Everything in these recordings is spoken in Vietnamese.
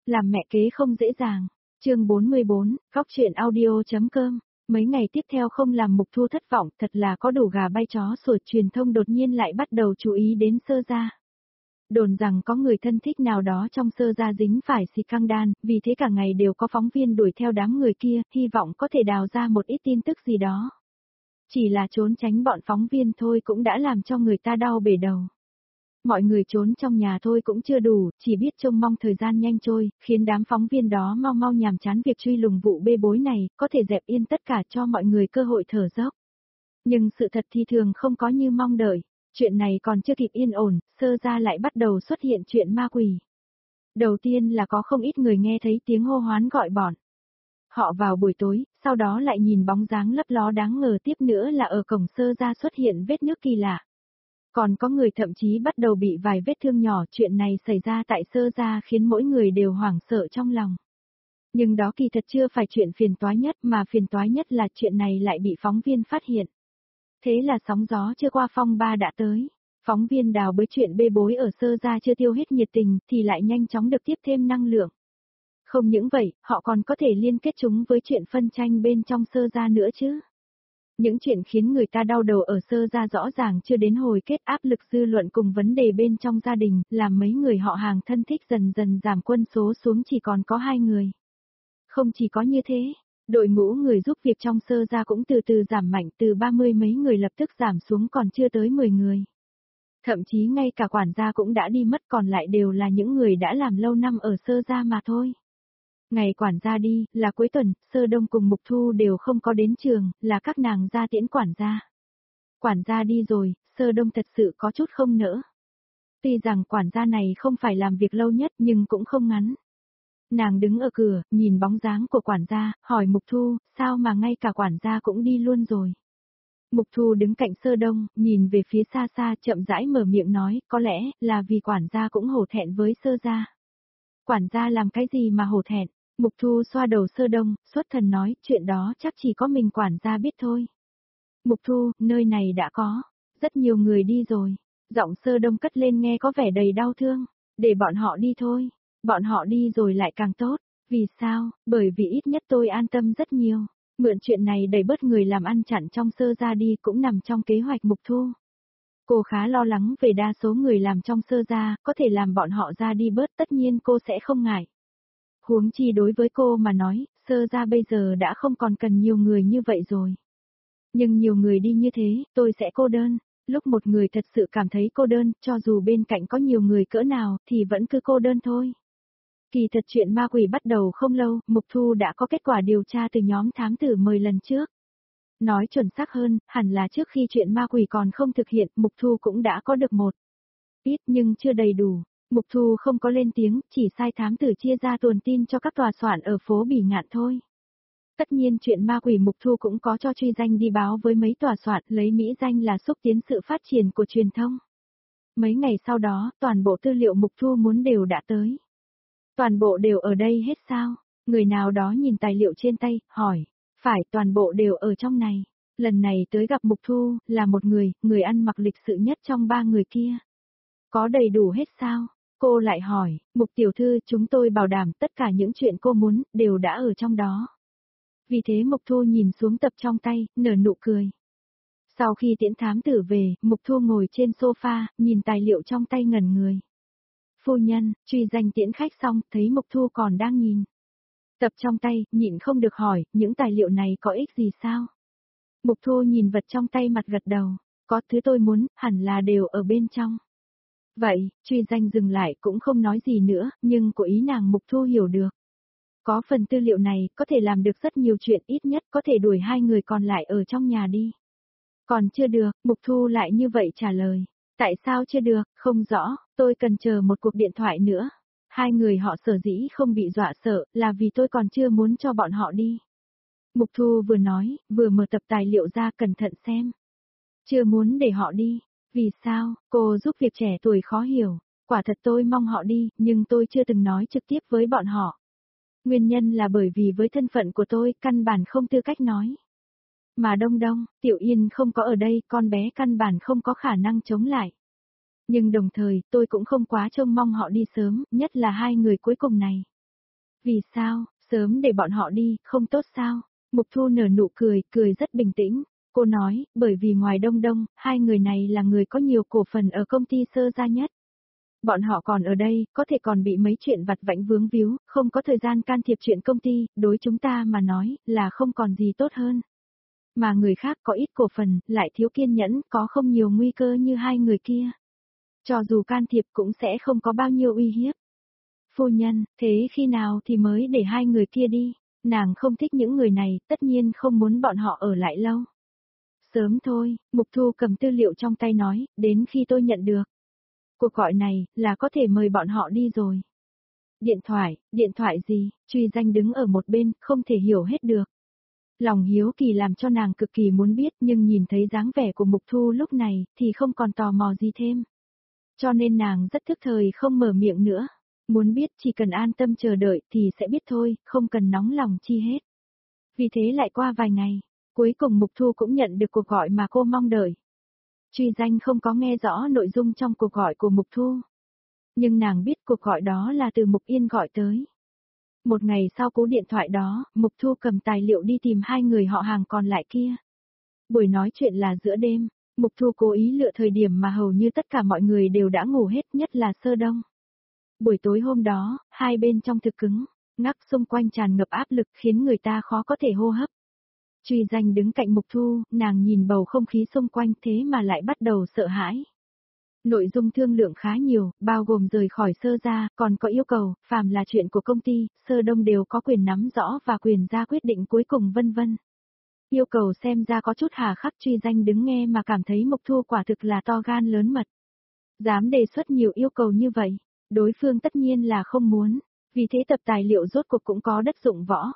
Làm mẹ kế không dễ dàng. Chương 44, góc truyện audio.com. Mấy ngày tiếp theo không làm Mục Thu thất vọng, thật là có đủ gà bay chó sủa, truyền thông đột nhiên lại bắt đầu chú ý đến Sơ gia. Đồn rằng có người thân thích nào đó trong Sơ gia dính phải scandal, vì thế cả ngày đều có phóng viên đuổi theo đám người kia, hy vọng có thể đào ra một ít tin tức gì đó. Chỉ là trốn tránh bọn phóng viên thôi cũng đã làm cho người ta đau bể đầu. Mọi người trốn trong nhà thôi cũng chưa đủ, chỉ biết trông mong thời gian nhanh trôi, khiến đám phóng viên đó mau mau nhàm chán việc truy lùng vụ bê bối này, có thể dẹp yên tất cả cho mọi người cơ hội thở dốc. Nhưng sự thật thì thường không có như mong đợi, chuyện này còn chưa kịp yên ổn, Sơ gia lại bắt đầu xuất hiện chuyện ma quỷ. Đầu tiên là có không ít người nghe thấy tiếng hô hoán gọi bọn họ vào buổi tối, sau đó lại nhìn bóng dáng lấp ló đáng ngờ, tiếp nữa là ở cổng Sơ gia xuất hiện vết nước kỳ lạ. Còn có người thậm chí bắt đầu bị vài vết thương nhỏ, chuyện này xảy ra tại Sơ gia khiến mỗi người đều hoảng sợ trong lòng. Nhưng đó kỳ thật chưa phải chuyện phiền toái nhất, mà phiền toái nhất là chuyện này lại bị phóng viên phát hiện. Thế là sóng gió chưa qua phong ba đã tới. Phóng viên đào bới chuyện bê bối ở Sơ gia chưa tiêu hết nhiệt tình thì lại nhanh chóng được tiếp thêm năng lượng. Không những vậy, họ còn có thể liên kết chúng với chuyện phân tranh bên trong Sơ gia nữa chứ. Những chuyện khiến người ta đau đầu ở Sơ gia rõ ràng chưa đến hồi kết, áp lực dư luận cùng vấn đề bên trong gia đình, làm mấy người họ hàng thân thích dần dần giảm quân số xuống chỉ còn có 2 người. Không chỉ có như thế, đội ngũ người giúp việc trong Sơ gia cũng từ từ giảm mạnh, từ 30 mấy người lập tức giảm xuống còn chưa tới 10 người. Thậm chí ngay cả quản gia cũng đã đi mất, còn lại đều là những người đã làm lâu năm ở Sơ gia mà thôi. Ngày quản gia đi, là cuối tuần, Sơ Đông cùng Mục Thu đều không có đến trường, là các nàng ra tiễn quản gia. Quản gia đi rồi, Sơ Đông thật sự có chút không nỡ. Tuy rằng quản gia này không phải làm việc lâu nhất nhưng cũng không ngắn. Nàng đứng ở cửa, nhìn bóng dáng của quản gia, hỏi Mục Thu, sao mà ngay cả quản gia cũng đi luôn rồi. Mục Thu đứng cạnh Sơ Đông, nhìn về phía xa xa, chậm rãi mở miệng nói, có lẽ là vì quản gia cũng hổ thẹn với Sơ gia. Quản gia làm cái gì mà hổ thẹn? Mục Thu xoa đầu Sơ Đông, xuất thần nói, chuyện đó chắc chỉ có mình quản gia biết thôi. Mục Thu, nơi này đã có rất nhiều người đi rồi. Giọng Sơ Đông cất lên nghe có vẻ đầy đau thương. Để bọn họ đi thôi. Bọn họ đi rồi lại càng tốt. Vì sao? Bởi vì ít nhất tôi an tâm rất nhiều. Mượn chuyện này đẩy bớt người làm ăn chặn trong Sơ gia đi cũng nằm trong kế hoạch Mục Thu. Cô khá lo lắng về đa số người làm trong Sơ gia, có thể làm bọn họ ra đi bớt, tất nhiên cô sẽ không ngại. Huống chi đối với cô mà nói, Sơ gia bây giờ đã không còn cần nhiều người như vậy rồi. Nhưng nhiều người đi như thế, tôi sẽ cô đơn. Lúc một người thật sự cảm thấy cô đơn, cho dù bên cạnh có nhiều người cỡ nào, thì vẫn cứ cô đơn thôi. Kỳ thật chuyện ma quỷ bắt đầu không lâu, Mục Thu đã có kết quả điều tra từ nhóm thám tử 10 lần trước. Nói chuẩn xác hơn, hẳn là trước khi chuyện ma quỷ còn không thực hiện, Mục Thu cũng đã có được một ít nhưng chưa đầy đủ. Mục Thu không có lên tiếng, chỉ sai thám tử chia ra tuồn tin cho các tòa soạn ở phố Bỉ Ngạn thôi. Tất nhiên chuyện ma quỷ Mục Thu cũng có cho truy danh đi báo với mấy tòa soạn, lấy mỹ danh là xúc tiến sự phát triển của truyền thông. Mấy ngày sau đó, toàn bộ tư liệu Mục Thu muốn đều đã tới. Toàn bộ đều ở đây hết sao? Người nào đó nhìn tài liệu trên tay, hỏi. Phải, toàn bộ đều ở trong này. Lần này tới gặp Mục Thu, là một người ăn mặc lịch sự nhất trong 3 người kia. Có đầy đủ hết sao? Cô lại hỏi, Mục tiểu thư, chúng tôi bảo đảm tất cả những chuyện cô muốn, đều đã ở trong đó. Vì thế Mục Thu nhìn xuống tập trong tay, nở nụ cười. Sau khi tiễn thám tử về, Mục Thu ngồi trên sofa, nhìn tài liệu trong tay ngẩn người. Phu nhân, truy danh tiễn khách xong, thấy Mục Thu còn đang nhìn tập trong tay, nhịn không được hỏi, những tài liệu này có ích gì sao? Mục Thu nhìn vật trong tay mặt gật đầu, có thứ tôi muốn, hẳn là đều ở bên trong. Vậy, truy danh dừng lại cũng không nói gì nữa, nhưng của ý nàng Mục Thu hiểu được. Có phần tư liệu này, có thể làm được rất nhiều chuyện, ít nhất có thể đuổi 2 người còn lại ở trong nhà đi. Còn chưa được, Mục Thu lại như vậy trả lời. Tại sao chưa được, không rõ, tôi cần chờ một cuộc điện thoại nữa. 2 người họ sở dĩ không bị dọa sợ, là vì tôi còn chưa muốn cho bọn họ đi. Mục Thu vừa nói, vừa mở tập tài liệu ra cẩn thận xem. Chưa muốn để họ đi. Vì sao? Cô giúp việc trẻ tuổi khó hiểu. Quả thật tôi mong họ đi, nhưng tôi chưa từng nói trực tiếp với bọn họ. Nguyên nhân là bởi vì với thân phận của tôi, căn bản không tư cách nói. Mà Đông Đông, Tiểu Yên không có ở đây, con bé căn bản không có khả năng chống lại. Nhưng đồng thời, tôi cũng không quá trông mong họ đi sớm, nhất là 2 người cuối cùng này. Vì sao, sớm để bọn họ đi, không tốt sao? Mục Thu nở nụ cười, cười rất bình tĩnh. Cô nói, bởi vì ngoài Đông Đông, hai người này là người có nhiều cổ phần ở công ty Sơ Gia nhất. Bọn họ còn ở đây, có thể còn bị mấy chuyện vặt vãnh vướng víu, không có thời gian can thiệp chuyện công ty, đối chúng ta mà nói, là không còn gì tốt hơn. Mà người khác có ít cổ phần, lại thiếu kiên nhẫn, có không nhiều nguy cơ như hai người kia. Cho dù can thiệp cũng sẽ không có bao nhiêu uy hiếp. Phu nhân, thế khi nào thì mới để hai người kia đi? Nàng không thích những người này, tất nhiên không muốn bọn họ ở lại lâu. Sớm thôi, Mục Thu cầm tư liệu trong tay nói, đến khi tôi nhận được. Cuộc gọi này, là có thể mời bọn họ đi rồi. Điện thoại gì, Truy Danh đứng ở một bên, không thể hiểu hết được. Lòng hiếu kỳ làm cho nàng cực kỳ muốn biết nhưng nhìn thấy dáng vẻ của Mục Thu lúc này, thì không còn tò mò gì thêm. Cho nên nàng rất thức thời không mở miệng nữa. Muốn biết chỉ cần an tâm chờ đợi thì sẽ biết thôi, không cần nóng lòng chi hết. Vì thế lại qua vài ngày, cuối cùng Mục Thu cũng nhận được cuộc gọi mà cô mong đợi. Truy Danh không có nghe rõ nội dung trong cuộc gọi của Mục Thu. Nhưng nàng biết cuộc gọi đó là từ Mục Yên gọi tới. Một ngày sau cú điện thoại đó, Mục Thu cầm tài liệu đi tìm hai người họ hàng còn lại kia. Buổi nói chuyện là giữa đêm, Mục Thu cố ý lựa thời điểm mà hầu như tất cả mọi người đều đã ngủ hết, nhất là Sơ Đông. Buổi tối hôm đó, hai bên trong thực cứng, ngắc xung quanh tràn ngập áp lực khiến người ta khó có thể hô hấp. Truy Danh đứng cạnh Mục Thu, nàng nhìn bầu không khí xung quanh thế mà lại bắt đầu sợ hãi. Nội dung thương lượng khá nhiều, bao gồm rời khỏi Sơ Gia, còn có yêu cầu, phàm là chuyện của công ty, Sơ Đông đều có quyền nắm rõ và quyền ra quyết định cuối cùng vân vân. Yêu cầu xem ra có chút hà khắc. Truy Danh đứng nghe mà cảm thấy Mục Thu quả thực là to gan lớn mật. Dám đề xuất nhiều yêu cầu như vậy, đối phương tất nhiên là không muốn, vì thế tập tài liệu rốt cuộc cũng có đất dụng võ.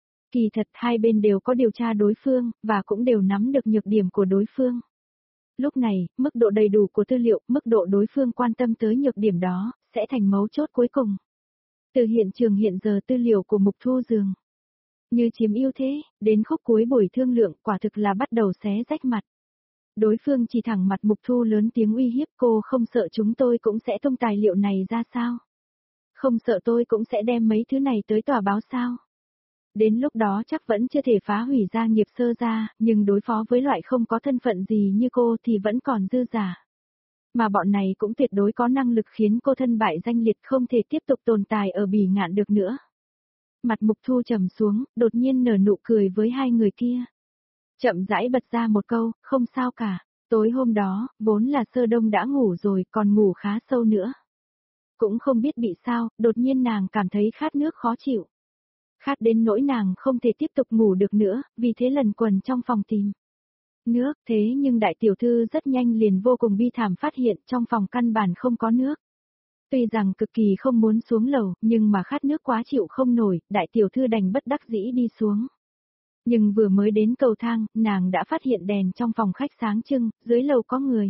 Kỳ thật hai bên đều có điều tra đối phương, và cũng đều nắm được nhược điểm của đối phương. Lúc này, mức độ đầy đủ của tư liệu, mức độ đối phương quan tâm tới nhược điểm đó, sẽ thành mấu chốt cuối cùng. Từ hiện trường hiện giờ tư liệu của Mục Thu dường như chiếm ưu thế, đến khúc cuối buổi thương lượng quả thực là bắt đầu xé rách mặt. Đối phương chỉ thẳng mặt Mục Thu lớn tiếng uy hiếp, cô không sợ chúng tôi cũng sẽ tung tài liệu này ra sao? Không sợ tôi cũng sẽ đem mấy thứ này tới tòa báo sao? Đến lúc đó chắc vẫn chưa thể phá hủy gia nghiệp Sơ Gia, nhưng đối phó với loại không có thân phận gì như cô thì vẫn còn dư giả. Mà bọn này cũng tuyệt đối có năng lực khiến cô thân bại danh liệt không thể tiếp tục tồn tại ở Bỉ Ngạn được nữa. Mặt Mục Thu trầm xuống, đột nhiên nở nụ cười với hai người kia. Chậm rãi bật ra một câu, không sao cả. Tối hôm đó, vốn là Sơ Đông đã ngủ rồi, còn ngủ khá sâu nữa. Cũng không biết bị sao, đột nhiên nàng cảm thấy khát nước khó chịu. Khát đến nỗi nàng không thể tiếp tục ngủ được nữa, vì thế lần quần trong phòng tìm nước, thế nhưng đại tiểu thư rất nhanh liền vô cùng bi thảm phát hiện trong phòng căn bản không có nước. Tuy rằng cực kỳ không muốn xuống lầu, nhưng mà khát nước quá chịu không nổi, đại tiểu thư đành bất đắc dĩ đi xuống. Nhưng vừa mới đến cầu thang, nàng đã phát hiện đèn trong phòng khách sáng trưng, dưới lầu có người.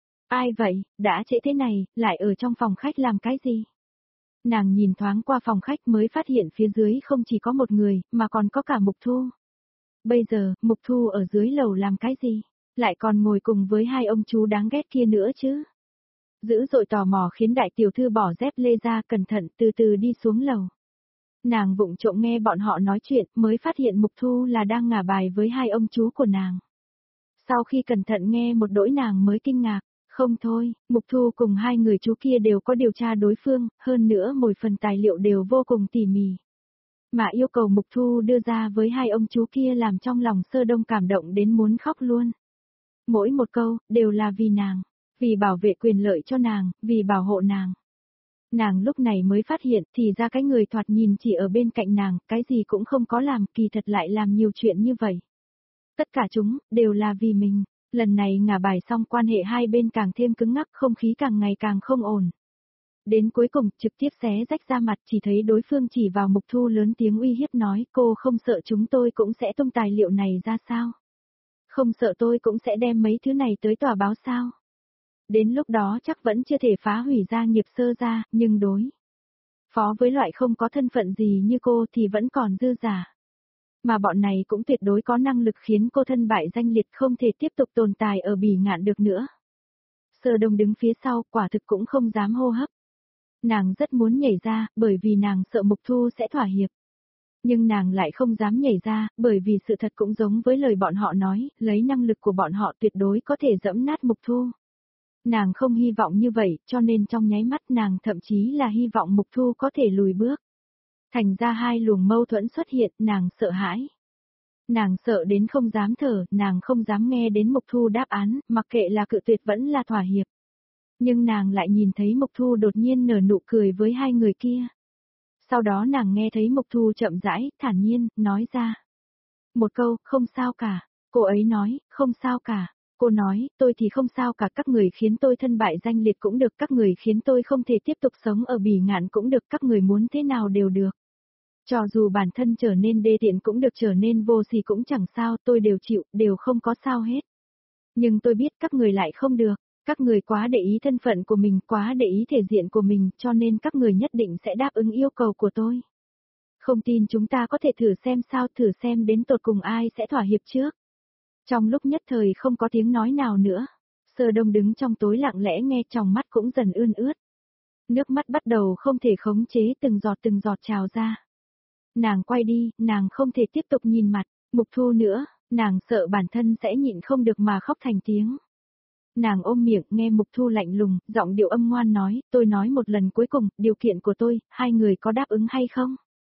Ai vậy, đã trễ thế này, lại ở trong phòng khách làm cái gì? Nàng nhìn thoáng qua phòng khách mới phát hiện phía dưới không chỉ có một người, mà còn có cả Mục Thu. Bây giờ, Mục Thu ở dưới lầu làm cái gì? Lại còn ngồi cùng với hai ông chú đáng ghét kia nữa chứ? Dữ dội tò mò khiến đại tiểu thư bỏ dép lê ra cẩn thận từ từ đi xuống lầu. Nàng vụng trộm nghe bọn họ nói chuyện mới phát hiện Mục Thu là đang ngả bài với hai ông chú của nàng. Sau khi cẩn thận nghe một đỗi nàng mới kinh ngạc. Không thôi, Mục Thu cùng hai người chú kia đều có điều tra đối phương, hơn nữa mỗi phần tài liệu đều vô cùng tỉ mỉ. Mà yêu cầu Mục Thu đưa ra với hai ông chú kia làm trong lòng Sơ Đông cảm động đến muốn khóc luôn. Mỗi một câu, đều là vì nàng, vì bảo vệ quyền lợi cho nàng, vì bảo hộ nàng. Nàng lúc này mới phát hiện thì ra cái người thoạt nhìn chỉ ở bên cạnh nàng, cái gì cũng không có làm, kỳ thật lại làm nhiều chuyện như vậy. Tất cả chúng, đều là vì mình. Lần này ngả bài xong quan hệ hai bên càng thêm cứng ngắc, không khí càng ngày càng không ổn. Đến cuối cùng, trực tiếp xé rách ra mặt, chỉ thấy đối phương chỉ vào Mục Thu lớn tiếng uy hiếp nói, cô không sợ chúng tôi cũng sẽ tung tài liệu này ra sao? Không sợ tôi cũng sẽ đem mấy thứ này tới tòa báo sao? Đến lúc đó chắc vẫn chưa thể phá hủy gia nghiệp Sơ Gia, nhưng đối phó với loại không có thân phận gì như cô thì vẫn còn dư giả. Mà bọn này cũng tuyệt đối có năng lực khiến cô thân bại danh liệt không thể tiếp tục tồn tại ở Bỉ Ngạn được nữa. Sơ Đông đứng phía sau, quả thực cũng không dám hô hấp. Nàng rất muốn nhảy ra, bởi vì nàng sợ Mục Thu sẽ thỏa hiệp. Nhưng nàng lại không dám nhảy ra, bởi vì sự thật cũng giống với lời bọn họ nói, lấy năng lực của bọn họ tuyệt đối có thể dẫm nát Mục Thu. Nàng không hy vọng như vậy, cho nên trong nháy mắt nàng thậm chí là hy vọng Mục Thu có thể lùi bước. Thành ra hai luồng mâu thuẫn xuất hiện, nàng sợ hãi. Nàng sợ đến không dám thở, nàng không dám nghe đến Mục Thu đáp án, mặc kệ là cự tuyệt vẫn là thỏa hiệp. Nhưng nàng lại nhìn thấy Mục Thu đột nhiên nở nụ cười với hai người kia. Sau đó nàng nghe thấy Mục Thu chậm rãi, thản nhiên, nói ra. Một câu, không sao cả. Cô ấy nói, không sao cả. Cô nói, tôi thì không sao cả, các người khiến tôi thân bại danh liệt cũng được, các người khiến tôi không thể tiếp tục sống ở bỉ ngạn cũng được, các người muốn thế nào đều được. Cho dù bản thân trở nên đê tiện cũng được, trở nên vô sỉ cũng chẳng sao, tôi đều chịu, đều không có sao hết. Nhưng tôi biết các người lại không được, các người quá để ý thân phận của mình, quá để ý thể diện của mình, cho nên các người nhất định sẽ đáp ứng yêu cầu của tôi. Không tin chúng ta có thể thử xem sao, thử xem đến tột cùng ai sẽ thỏa hiệp trước. Trong lúc nhất thời không có tiếng nói nào nữa, Sơ Đông đứng trong tối lặng lẽ nghe, tròng mắt cũng dần ươn ướt. Nước mắt bắt đầu không thể khống chế, từng giọt trào ra. Nàng quay đi, nàng không thể tiếp tục nhìn mặt Mục Thu nữa, nàng sợ bản thân sẽ nhịn không được mà khóc thành tiếng. Nàng ôm miệng nghe Mục Thu lạnh lùng, giọng điệu âm ngoan nói, tôi nói một lần cuối cùng, điều kiện của tôi, hai người có đáp ứng hay không?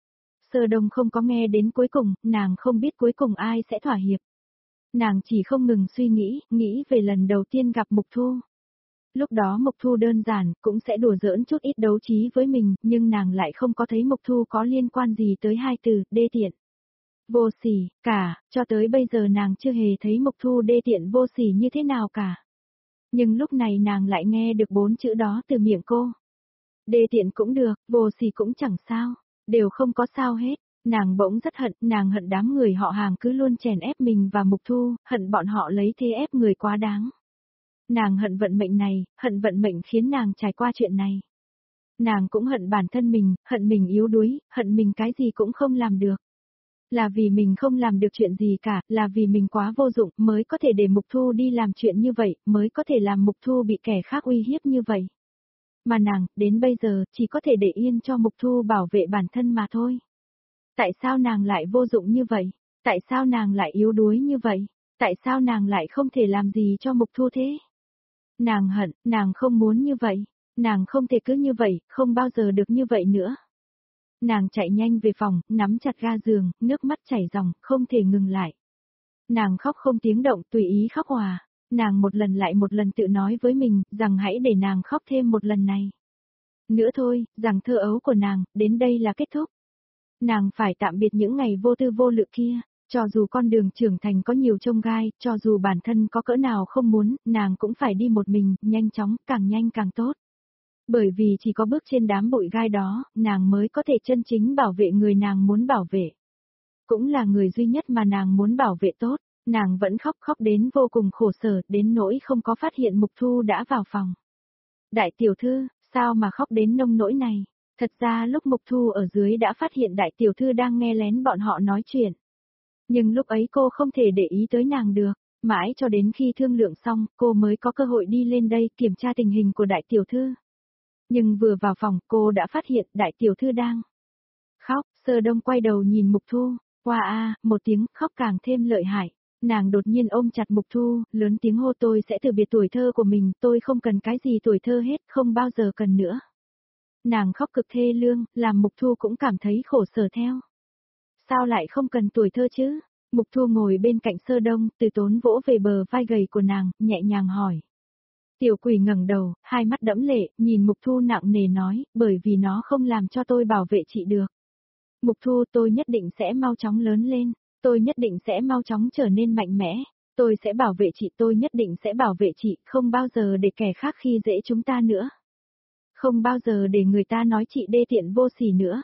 Sơ Đông không có nghe đến cuối cùng, nàng không biết cuối cùng ai sẽ thỏa hiệp. Nàng chỉ không ngừng suy nghĩ về lần đầu tiên gặp Mục Thu. Lúc đó Mục Thu đơn giản, cũng sẽ đùa giỡn chút ít đấu trí với mình, nhưng nàng lại không có thấy Mục Thu có liên quan gì tới hai từ, đê tiện. Vô sỉ, cả, cho tới bây giờ nàng chưa hề thấy Mục Thu đê tiện vô sỉ như thế nào cả. Nhưng lúc này nàng lại nghe được 4 chữ đó từ miệng cô. Đê tiện cũng được, vô sỉ cũng chẳng sao, đều không có sao hết. Nàng bỗng rất hận, nàng hận đám người họ Hàng cứ luôn chèn ép mình và Mục Thu, hận bọn họ lấy thế ép người quá đáng. Nàng hận vận mệnh này, hận vận mệnh khiến nàng trải qua chuyện này. Nàng cũng hận bản thân mình, hận mình yếu đuối, hận mình cái gì cũng không làm được. Là vì mình không làm được chuyện gì cả, là vì mình quá vô dụng mới có thể để Mục Thu đi làm chuyện như vậy, mới có thể làm Mục Thu bị kẻ khác uy hiếp như vậy. Mà nàng, đến bây giờ, chỉ có thể để yên cho Mục Thu bảo vệ bản thân mà thôi. Tại sao nàng lại vô dụng như vậy? Tại sao nàng lại yếu đuối như vậy? Tại sao nàng lại không thể làm gì cho Mục Thu thế? Nàng hận, nàng không muốn như vậy. Nàng không thể cứ như vậy, không bao giờ được như vậy nữa. Nàng chạy nhanh về phòng, nắm chặt ga giường, nước mắt chảy ròng, không thể ngừng lại. Nàng khóc không tiếng động, tùy ý khóc hòa. Nàng một lần lại một lần tự nói với mình, rằng hãy để nàng khóc thêm một lần này. Nữa thôi, rằng thơ ấu của nàng, đến đây là kết thúc. Nàng phải tạm biệt những ngày vô tư vô lự kia, cho dù con đường trưởng thành có nhiều chông gai, cho dù bản thân có cỡ nào không muốn, nàng cũng phải đi một mình, nhanh chóng, càng nhanh càng tốt. Bởi vì chỉ có bước trên đám bụi gai đó, nàng mới có thể chân chính bảo vệ người nàng muốn bảo vệ. Cũng là người duy nhất mà nàng muốn bảo vệ tốt, nàng vẫn khóc đến vô cùng khổ sở, đến nỗi không có phát hiện Mục Thu đã vào phòng. Đại tiểu thư, sao mà khóc đến nông nỗi này? Thật ra lúc Mục Thu ở dưới đã phát hiện đại tiểu thư đang nghe lén bọn họ nói chuyện. Nhưng lúc ấy cô không thể để ý tới nàng được, mãi cho đến khi thương lượng xong, cô mới có cơ hội đi lên đây kiểm tra tình hình của đại tiểu thư. Nhưng vừa vào phòng, cô đã phát hiện đại tiểu thư đang khóc. Sơ Đông quay đầu nhìn Mục Thu, một tiếng khóc càng thêm lợi hại. Nàng đột nhiên ôm chặt Mục Thu, lớn tiếng hô, tôi sẽ từ biệt tuổi thơ của mình, tôi không cần cái gì tuổi thơ hết, không bao giờ cần nữa. Nàng khóc cực thê lương, làm Mục Thu cũng cảm thấy khổ sở theo. Sao lại không cần tuổi thơ chứ? Mục Thu ngồi bên cạnh Sơ Đông, từ tốn vỗ về bờ vai gầy của nàng, nhẹ nhàng hỏi. Tiểu quỷ ngẩng đầu, hai mắt đẫm lệ, nhìn Mục Thu nặng nề nói, bởi vì nó không làm cho tôi bảo vệ chị được. Mục Thu, tôi nhất định sẽ mau chóng lớn lên, tôi nhất định sẽ mau chóng trở nên mạnh mẽ, tôi sẽ bảo vệ chị, tôi nhất định sẽ bảo vệ chị, không bao giờ để kẻ khác khi dễ chúng ta nữa. Không bao giờ để người ta nói chị đê tiện vô sỉ nữa.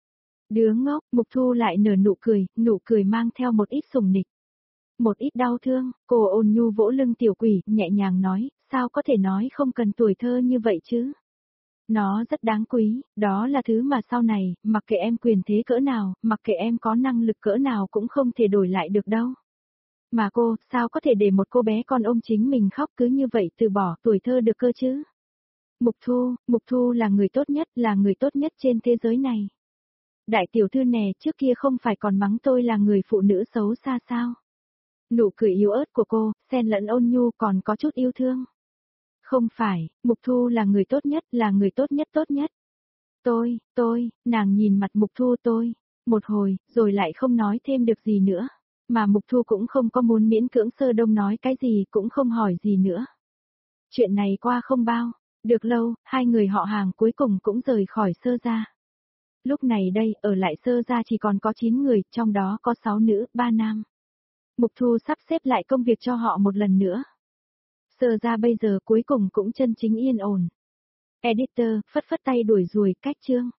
Đứa ngốc, Mục Thu lại nở nụ cười mang theo một ít sùng nịch. Một ít đau thương, cô ôn nhu vỗ lưng tiểu quỷ, nhẹ nhàng nói, sao có thể nói không cần tuổi thơ như vậy chứ? Nó rất đáng quý, đó là thứ mà sau này, mặc kệ em quyền thế cỡ nào, mặc kệ em có năng lực cỡ nào cũng không thể đổi lại được đâu. Mà cô, sao có thể để một cô bé con ôm chính mình khóc cứ như vậy từ bỏ tuổi thơ được cơ chứ? Mục Thu là người tốt nhất, là người tốt nhất trên thế giới này. Đại tiểu thư nè, trước kia không phải còn mắng tôi là người phụ nữ xấu xa sao? Nụ cười yếu ớt của cô, xen lẫn ôn nhu còn có chút yêu thương. Không phải, Mục Thu là người tốt nhất, là người tốt nhất tốt nhất. Nàng nhìn mặt Mục Thu một hồi, rồi lại không nói thêm được gì nữa. Mà Mục Thu cũng không có muốn miễn cưỡng Sơ Đông nói cái gì, cũng không hỏi gì nữa. Chuyện này qua không bao, được lâu, hai người họ hàng cuối cùng cũng rời khỏi Sơ gia. Lúc này đây, ở lại Sơ gia chỉ còn có 9 người, trong đó có 6 nữ, 3 nam. Mục Thu sắp xếp lại công việc cho họ một lần nữa. Sơ gia bây giờ cuối cùng cũng chân chính yên ổn. Editor, phất phất tay đuổi ruồi, cách chương.